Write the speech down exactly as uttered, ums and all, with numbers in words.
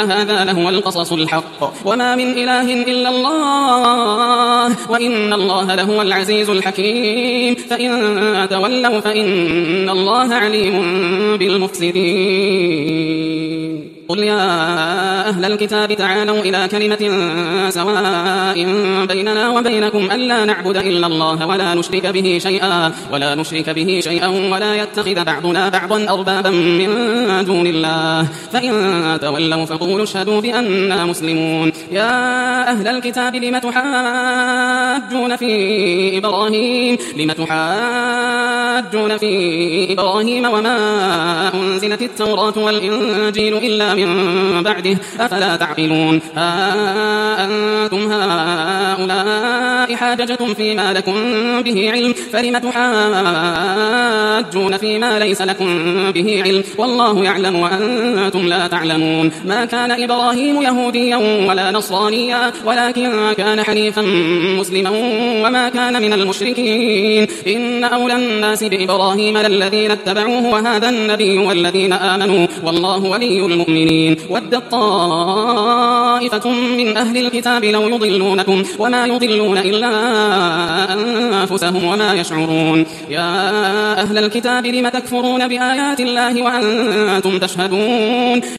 هذا لهو القصص الحق وما من إله إلا الله وإن الله لهو العزيز الحكيم فإن تولوا فإن الله عليم بالمفسدين قل يا أهل الكتاب تعالوا إلى كلمة سواء بيننا وبينكم ألا نعبد إلا الله ولا نشرك به شيئا ولا نشرك به شيئا ولا يتخذ بعضنا بعضا أربابا من دون الله فإن تولوا فقولوا اشهدوا بأننا مسلمون يا أهل الكتاب لم تحاجون في إبراهيم لم تحاجون في إبراهيم وما أنزلت التوراة والإنجيل إلا من بعده أفلا تعقلون ها أنتم هؤلاء حاججتم فيما لكم به علم فلم تحاجون فيما ليس لكم به علم والله يعلم وأنتم لا تعلمون ما كان إبراهيم يهوديا ولا نصرانيا ولكن كان حنيفا مسلما وما كان من المشركين إن أولى الناس بإبراهيم للذين اتبعوه وهذا النبي والذين آمنوا والله ولي المؤمنين ودت طائفة من أهل الكتاب لو يضلونكم وما يضلون إلا أنفسهم وما يشعرون يا أهل الكتاب لم تكفرون بآيات الله وأنتم تشهدون